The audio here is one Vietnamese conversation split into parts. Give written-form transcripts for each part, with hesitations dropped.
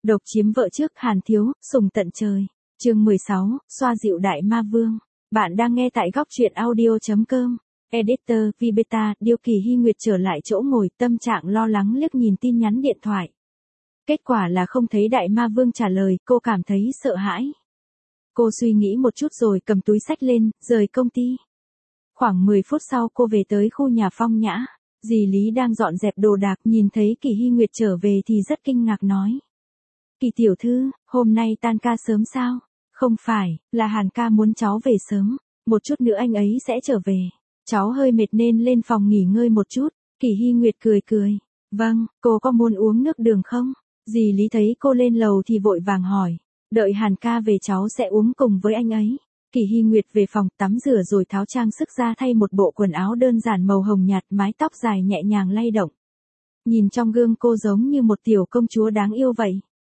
Độc chiếm vợ trước Hàn Thiếu, sùng tận trời. Chương 16, xoa dịu đại ma vương. Bạn đang nghe tại góc truyện audio.com. Editor, Vibeta, Điêu Kỳ Hy Nguyệt trở lại chỗ ngồi, tâm trạng lo lắng liếc nhìn tin nhắn điện thoại. Kết quả là không thấy đại ma vương trả lời, cô cảm thấy sợ hãi. Cô suy nghĩ một chút rồi cầm túi xách lên, rời công ty. Khoảng 10 phút sau cô về tới khu nhà Phong Nhã. Dì Lý đang dọn dẹp đồ đạc, nhìn thấy Kỳ Hy Nguyệt trở về thì rất kinh ngạc nói. Kỳ tiểu thư, hôm nay tan ca sớm sao? Không phải, là Hàn ca muốn cháu về sớm. Một chút nữa anh ấy sẽ trở về. Cháu hơi mệt nên lên phòng nghỉ ngơi một chút. Kỳ Hy Nguyệt cười cười. Vâng, cô có muốn uống nước đường không? Dì Lý thấy cô lên lầu thì vội vàng hỏi. Đợi Hàn ca về cháu sẽ uống cùng với anh ấy. Kỳ Hy Nguyệt về phòng tắm rửa rồi tháo trang sức ra thay một bộ quần áo đơn giản màu hồng nhạt, mái tóc dài nhẹ nhàng lay động. Nhìn trong gương cô giống như một tiểu công chúa đáng yêu vậy.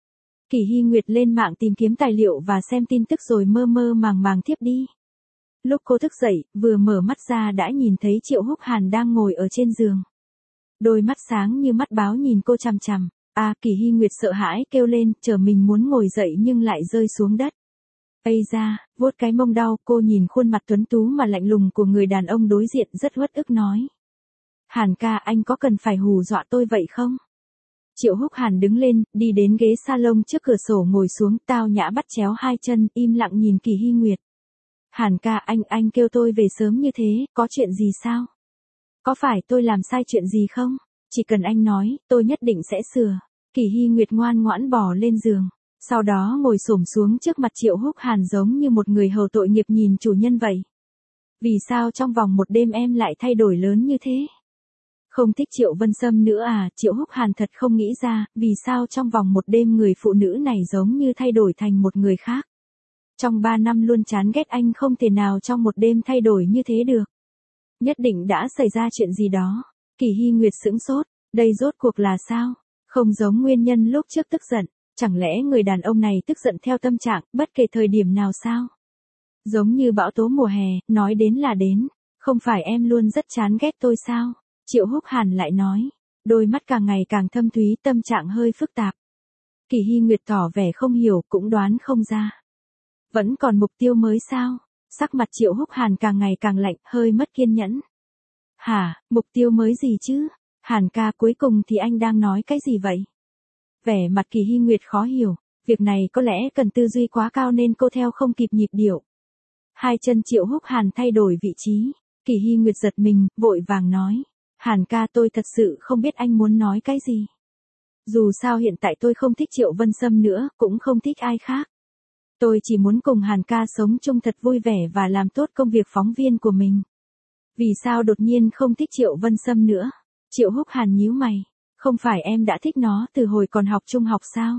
Kỳ Hy Nguyệt lên mạng tìm kiếm tài liệu và xem tin tức rồi mơ mơ màng màng thiếp đi. Lúc cô thức dậy, vừa mở mắt ra đã nhìn thấy Triệu Húc Hàn đang ngồi ở trên giường. Đôi mắt sáng như mắt báo nhìn cô chằm chằm. Kỳ Hy Nguyệt sợ hãi kêu lên, chờ mình muốn ngồi dậy nhưng lại rơi xuống đất. Ây da, vuốt cái mông đau, cô nhìn khuôn mặt tuấn tú mà lạnh lùng của người đàn ông đối diện rất uất ức nói. Hàn ca, anh có cần phải hù dọa tôi vậy không? Triệu Húc Hàn đứng lên, đi đến ghế salon trước cửa sổ ngồi xuống, tao nhã bắt chéo hai chân, im lặng nhìn Kỳ Hy Nguyệt. Hàn ca, anh kêu tôi về sớm như thế, có chuyện gì sao? Có phải tôi làm sai chuyện gì không? Chỉ cần anh nói, tôi nhất định sẽ sửa. Kỳ Hy Nguyệt ngoan ngoãn bò lên giường. Sau đó ngồi xổm xuống trước mặt Triệu Húc Hàn giống như một người hầu tội nghiệp nhìn chủ nhân vậy. Vì sao trong vòng một đêm em lại thay đổi lớn như thế? Không thích Triệu Vân Sâm nữa à? Triệu Húc Hàn thật không nghĩ ra, vì sao trong vòng một đêm người phụ nữ này giống như thay đổi thành một người khác. Trong 3 năm luôn chán ghét anh không thể nào trong một đêm thay đổi như thế được. Nhất định đã xảy ra chuyện gì đó. Kỳ Hy Nguyệt sững sốt, đây rốt cuộc là sao? Không giống nguyên nhân lúc trước tức giận. Chẳng lẽ người đàn ông này tức giận theo tâm trạng, bất kể thời điểm nào sao? Giống như bão tố mùa hè, nói đến là đến. Không phải em luôn rất chán ghét tôi sao? Triệu Húc Hàn lại nói. Đôi mắt càng ngày càng thâm thúy, tâm trạng hơi phức tạp. Kỳ Hy Nguyệt tỏ vẻ không hiểu, cũng đoán không ra. Vẫn còn mục tiêu mới sao? Sắc mặt Triệu Húc Hàn càng ngày càng lạnh, hơi mất kiên nhẫn. Hả, mục tiêu mới gì chứ? Hàn ca, cuối cùng thì anh đang nói cái gì vậy? Vẻ mặt Kỳ Hy Nguyệt khó hiểu, việc này có lẽ cần tư duy quá cao nên cô theo không kịp nhịp điệu. Hai chân Triệu Húc Hàn thay đổi vị trí, Kỳ Hy Nguyệt giật mình, vội vàng nói. Hàn ca, tôi thật sự không biết anh muốn nói cái gì. Dù sao hiện tại tôi không thích Triệu Vân Sâm nữa, cũng không thích ai khác. Tôi chỉ muốn cùng Hàn ca sống chung thật vui vẻ và làm tốt công việc phóng viên của mình. Vì sao đột nhiên không thích Triệu Vân Sâm nữa? Triệu Húc Hàn nhíu mày. Không phải em đã thích nó từ hồi còn học trung học sao?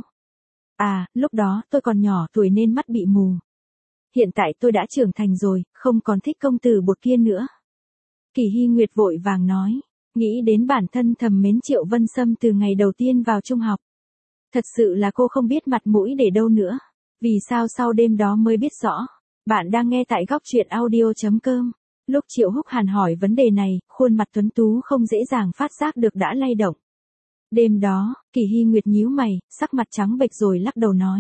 Lúc đó tôi còn nhỏ tuổi nên mắt bị mù. Hiện tại tôi đã trưởng thành rồi, không còn thích công tử bột kia nữa. Kỳ Hy Nguyệt vội vàng nói, nghĩ đến bản thân thầm mến Triệu Vân Sâm từ ngày đầu tiên vào trung học. Thật sự là cô không biết mặt mũi để đâu nữa. Vì sao sau đêm đó mới biết rõ. Bạn đang nghe tại góc truyện audio.com. Lúc Triệu Húc Hàn hỏi vấn đề này, khuôn mặt tuấn tú không dễ dàng phát giác được đã lay động. Đêm đó, Kỳ Hy Nguyệt nhíu mày, sắc mặt trắng bệch rồi lắc đầu nói.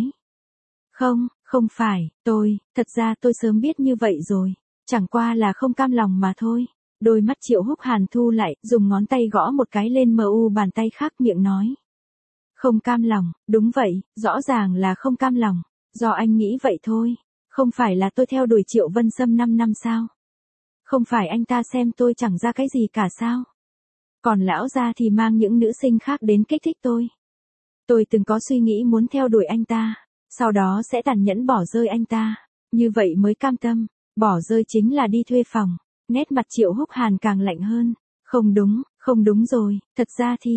Không phải, thật ra tôi sớm biết như vậy rồi. Chẳng qua là không cam lòng mà thôi. Đôi mắt Triệu Húc Hàn thu lại, dùng ngón tay gõ một cái lên mu bàn tay khác, miệng nói. Không cam lòng, đúng vậy, rõ ràng là không cam lòng. Do anh nghĩ vậy thôi. Không phải là tôi theo đuổi Triệu Vân Sâm 5 năm sao? Không phải anh ta xem tôi chẳng ra cái gì cả sao? Còn lão gia thì mang những nữ sinh khác đến kích thích tôi. Tôi từng có suy nghĩ muốn theo đuổi anh ta, sau đó sẽ tàn nhẫn bỏ rơi anh ta, như vậy mới cam tâm, bỏ rơi chính là đi thuê phòng. Nét mặt Triệu Húc Hàn càng lạnh hơn. Không đúng rồi, thật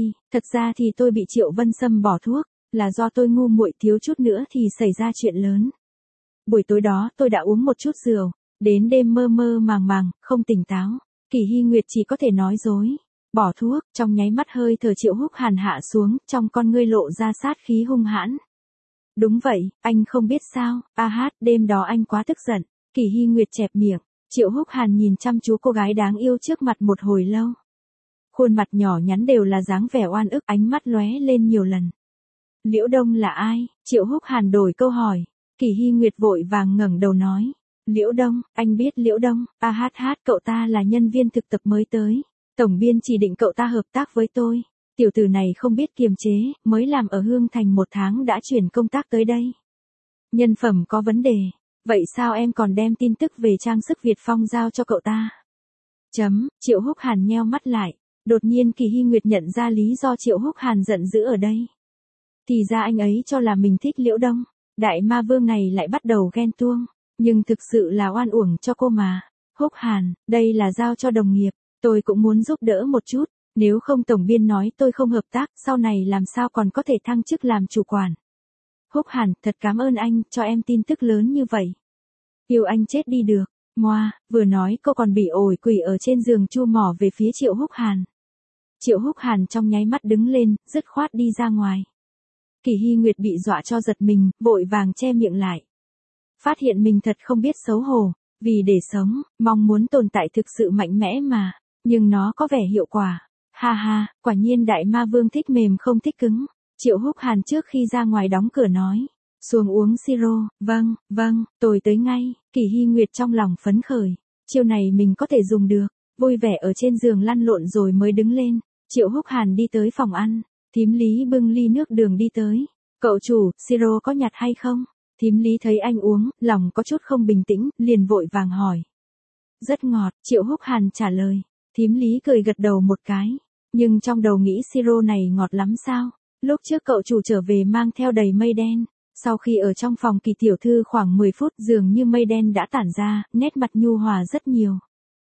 ra thì tôi bị Triệu Vân Sâm bỏ thuốc, là do tôi ngu muội thiếu chút nữa thì xảy ra chuyện lớn. Buổi tối đó tôi đã uống một chút rượu, đến đêm mơ mơ màng màng, không tỉnh táo. Kỳ Hy Nguyệt chỉ có thể nói dối. Bỏ thuốc, trong nháy mắt hơi thở Triệu Húc Hàn hạ xuống, trong con ngươi lộ ra sát khí hung hãn. Đúng vậy, anh không biết sao, đêm đó anh quá tức giận. Kỳ Hy Nguyệt chẹp miệng, Triệu Húc Hàn nhìn chăm chú cô gái đáng yêu trước mặt một hồi lâu. Khuôn mặt nhỏ nhắn đều là dáng vẻ oan ức, ánh mắt lóe lên nhiều lần. Liễu Đông là ai? Triệu Húc Hàn đổi câu hỏi. Kỳ Hy Nguyệt vội vàng ngẩng đầu nói. Liễu Đông, anh biết Liễu Đông, cậu ta là nhân viên thực tập mới tới. Tổng biên chỉ định cậu ta hợp tác với tôi. Tiểu tử này không biết kiềm chế, mới làm ở Hương Thành 1 tháng đã chuyển công tác tới đây. Nhân phẩm có vấn đề. Vậy sao em còn đem tin tức về trang sức Việt Phong giao cho cậu ta? Triệu Húc Hàn nheo mắt lại. Đột nhiên Kỳ Hy Nguyệt nhận ra lý do Triệu Húc Hàn giận dữ ở đây. Thì ra anh ấy cho là mình thích Liễu Đông. Đại ma vương này lại bắt đầu ghen tuông. Nhưng thực sự là oan uổng cho cô mà. Húc Hàn, đây là giao cho đồng nghiệp. Tôi cũng muốn giúp đỡ một chút. Nếu không tổng biên nói tôi không hợp tác, sau này làm sao còn có thể thăng chức làm chủ quản. Húc Hàn, thật cảm ơn anh, cho em tin tức lớn như vậy. Yêu anh chết đi được. Ngoa, vừa nói cô còn bị ổi quỷ ở trên giường chu mỏ về phía Triệu Húc Hàn. Triệu Húc Hàn trong nháy mắt đứng lên, dứt khoát đi ra ngoài. Kỳ Hy Nguyệt bị dọa cho giật mình, vội vàng che miệng lại. Phát hiện mình thật không biết xấu hổ, vì để sống, mong muốn tồn tại thực sự mạnh mẽ mà, nhưng nó có vẻ hiệu quả. Ha ha, quả nhiên đại ma vương thích mềm không thích cứng. Triệu Húc Hàn trước khi ra ngoài đóng cửa nói. Xuống uống siro, vâng, tôi tới ngay. Kỳ Hy Nguyệt trong lòng phấn khởi. Chiêu này mình có thể dùng được. Vui vẻ ở trên giường lăn lộn rồi mới đứng lên. Triệu Húc Hàn đi tới phòng ăn. Thím Lý bưng ly nước đường đi tới. Cậu chủ, siro có nhạt hay không? Thím Lý thấy anh uống, lòng có chút không bình tĩnh, liền vội vàng hỏi. Rất ngọt, Triệu Húc Hàn trả lời. Thím Lý cười gật đầu một cái. Nhưng trong đầu nghĩ siro này ngọt lắm sao? Lúc trước cậu chủ trở về mang theo đầy mây đen. Sau khi ở trong phòng Kỳ tiểu thư khoảng 10 phút dường như mây đen đã tản ra, nét mặt nhu hòa rất nhiều.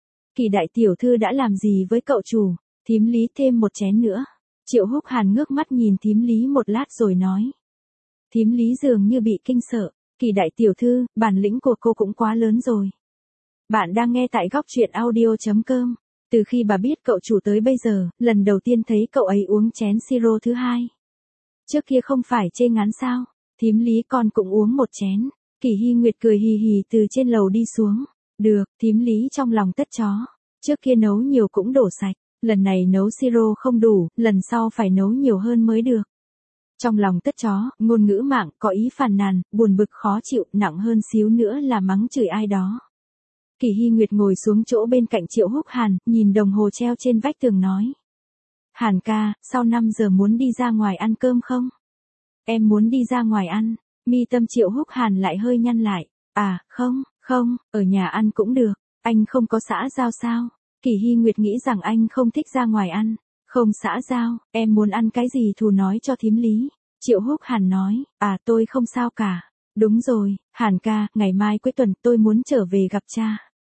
Kỳ đại tiểu thư đã làm gì với cậu chủ? Thím Lý thêm một chén nữa. Triệu Húc Hàn ngước mắt nhìn thím Lý một lát rồi nói. Thím Lý dường như bị kinh sợ. Kỳ đại tiểu thư, bản lĩnh của cô cũng quá lớn rồi. Bạn đang nghe tại góc truyện audio.com. Từ khi bà biết cậu chủ tới bây giờ, lần đầu tiên thấy cậu ấy uống chén siro thứ hai. Trước kia không phải chê ngán sao? Thím Lý con cũng uống một chén. Kỳ Hy Nguyệt cười hì hì từ trên lầu đi xuống. Được, thím Lý trong lòng tất chó. Trước kia nấu nhiều cũng đổ sạch. Lần này nấu siro không đủ, lần sau phải nấu nhiều hơn mới được. Trong lòng tất chó, ngôn ngữ mạng, có ý phàn nàn, buồn bực khó chịu, nặng hơn xíu nữa là mắng chửi ai đó. Kỳ Hy Nguyệt ngồi xuống chỗ bên cạnh Triệu Húc Hàn, nhìn đồng hồ treo trên vách tường nói. Hàn ca, sau 5 giờ muốn đi ra ngoài ăn cơm không? Em muốn đi ra ngoài ăn. Mi tâm Triệu Húc Hàn lại hơi nhăn lại. À, không, ở nhà ăn cũng được. Anh không có xã giao sao? Kỳ Hy Nguyệt nghĩ rằng anh không thích ra ngoài ăn. Không xã giao, em muốn ăn cái gì thù nói cho thím Lý. Triệu Húc Hàn nói, tôi không sao cả. Đúng rồi, Hàn ca, ngày mai cuối tuần tôi muốn trở về gặp cha.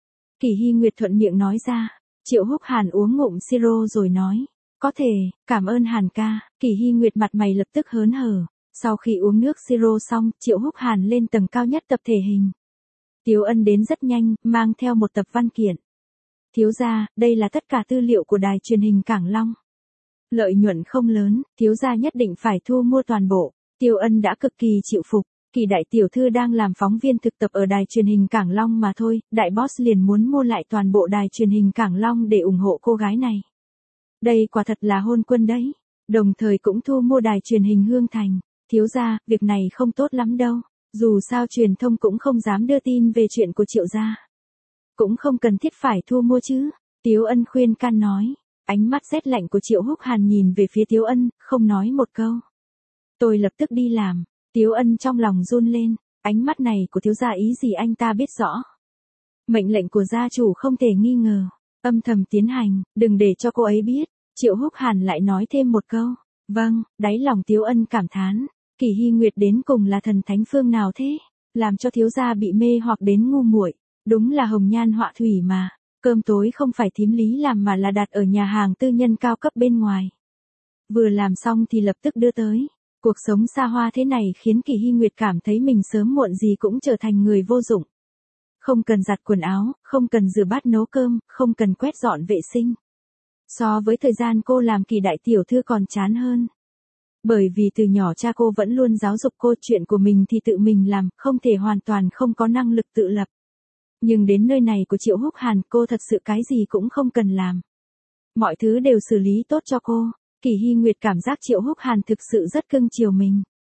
Kỳ Hy Nguyệt thuận miệng nói ra. Triệu Húc Hàn uống ngụm siro rồi nói. Có thể, cảm ơn Hàn ca. Kỳ Hy Nguyệt mặt mày lập tức hớn hở. Sau khi uống nước siro xong, Triệu Húc Hàn lên tầng cao nhất tập thể hình. Tiếu Ân đến rất nhanh, mang theo một tập văn kiện. Thiếu gia, đây là tất cả tư liệu của đài truyền hình Cảng Long. Lợi nhuận không lớn, thiếu gia nhất định phải thu mua toàn bộ. Tiêu Ân đã cực kỳ chịu phục. Kỳ đại tiểu thư đang làm phóng viên thực tập ở đài truyền hình Cảng Long mà thôi, đại boss liền muốn mua lại toàn bộ đài truyền hình Cảng Long để ủng hộ cô gái này. Đây quả thật là hôn quân đấy. Đồng thời cũng thu mua đài truyền hình Hương Thành. Thiếu gia, việc này không tốt lắm đâu. Dù sao truyền thông cũng không dám đưa tin về chuyện của Triệu gia. Cũng không cần thiết phải thu mua chứ. Tiếu Ân khuyên can nói. Ánh mắt rét lạnh của Triệu Húc Hàn nhìn về phía Tiếu Ân, không nói một câu. Tôi lập tức đi làm. Tiếu Ân trong lòng run lên. Ánh mắt này của thiếu gia ý gì anh ta biết rõ. Mệnh lệnh của gia chủ không thể nghi ngờ. Âm thầm tiến hành, đừng để cho cô ấy biết. Triệu Húc Hàn lại nói thêm một câu. Vâng, đáy lòng Tiếu Ân cảm thán. Kỳ Hy Nguyệt đến cùng là thần thánh phương nào thế? Làm cho thiếu gia bị mê hoặc đến ngu muội. Đúng là hồng nhan họa thủy mà. Cơm tối không phải thím Lý làm mà là đặt ở nhà hàng tư nhân cao cấp bên ngoài. Vừa làm xong thì lập tức đưa tới. Cuộc sống xa hoa thế này khiến Kỳ Hy Nguyệt cảm thấy mình sớm muộn gì cũng trở thành người vô dụng. Không cần giặt quần áo, không cần rửa bát nấu cơm, không cần quét dọn vệ sinh. So với thời gian cô làm Kỳ đại tiểu thư còn chán hơn. Bởi vì từ nhỏ cha cô vẫn luôn giáo dục cô chuyện của mình thì tự mình làm, không thể hoàn toàn không có năng lực tự lập. Nhưng đến nơi này của Triệu Húc Hàn cô thật sự cái gì cũng không cần làm. Mọi thứ đều xử lý tốt cho cô. Kỳ Hy Nguyệt cảm giác Triệu Húc Hàn thực sự rất cưng chiều mình.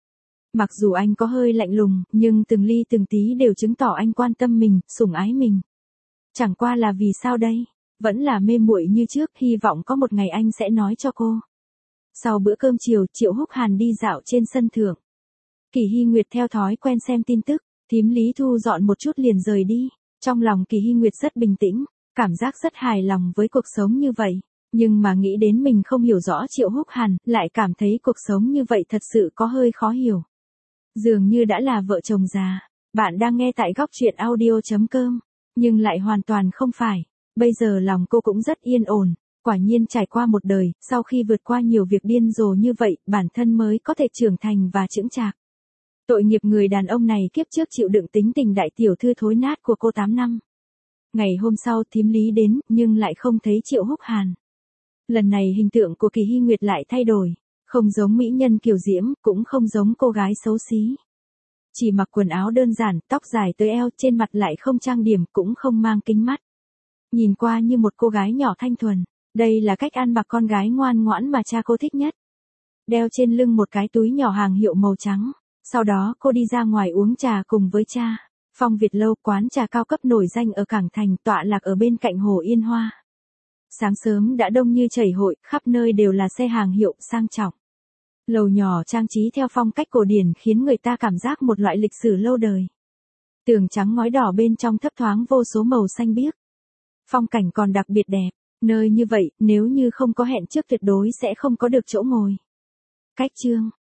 Mặc dù anh có hơi lạnh lùng, nhưng từng ly từng tí đều chứng tỏ anh quan tâm mình, sủng ái mình. Chẳng qua là vì sao đây? Vẫn là mê muội như trước, hy vọng có một ngày anh sẽ nói cho cô. Sau bữa cơm chiều, Triệu Húc Hàn đi dạo trên sân thượng. Kỳ Hy Nguyệt theo thói quen xem tin tức, thím Lý thu dọn một chút liền rời đi. Trong lòng Kỳ Hy Nguyệt rất bình tĩnh, cảm giác rất hài lòng với cuộc sống như vậy. Nhưng mà nghĩ đến mình không hiểu rõ Triệu Húc Hàn, lại cảm thấy cuộc sống như vậy thật sự có hơi khó hiểu. Dường như đã là vợ chồng già. Bạn đang nghe tại góc truyện audio.com. Nhưng lại hoàn toàn không phải. Bây giờ lòng cô cũng rất yên ổn. Quả nhiên trải qua một đời, sau khi vượt qua nhiều việc điên rồ như vậy, bản thân mới có thể trưởng thành và chững chạc. Tội nghiệp người đàn ông này kiếp trước chịu đựng tính tình đại tiểu thư thối nát của cô 8 năm. Ngày hôm sau thím Lý đến, nhưng lại không thấy Triệu Húc Hàn. Lần này hình tượng của Kỳ Hy Nguyệt lại thay đổi. Không giống mỹ nhân kiều diễm, cũng không giống cô gái xấu xí. Chỉ mặc quần áo đơn giản, tóc dài tới eo, trên mặt lại không trang điểm, cũng không mang kính mắt. Nhìn qua như một cô gái nhỏ thanh thuần. Đây là cách ăn mặc con gái ngoan ngoãn mà cha cô thích nhất. Đeo trên lưng một cái túi nhỏ hàng hiệu màu trắng. Sau đó cô đi ra ngoài uống trà cùng với cha. Phong Việt Lâu, quán trà cao cấp nổi danh ở Cảng Thành, tọa lạc ở bên cạnh hồ Yên Hoa. Sáng sớm đã đông như chảy hội, khắp nơi đều là xe hàng hiệu sang trọng. Lầu nhỏ trang trí theo phong cách cổ điển khiến người ta cảm giác một loại lịch sử lâu đời. Tường trắng ngói đỏ bên trong thấp thoáng vô số màu xanh biếc. Phong cảnh còn đặc biệt đẹp. Nơi như vậy, nếu như không có hẹn trước tuyệt đối sẽ không có được chỗ ngồi. Cách chương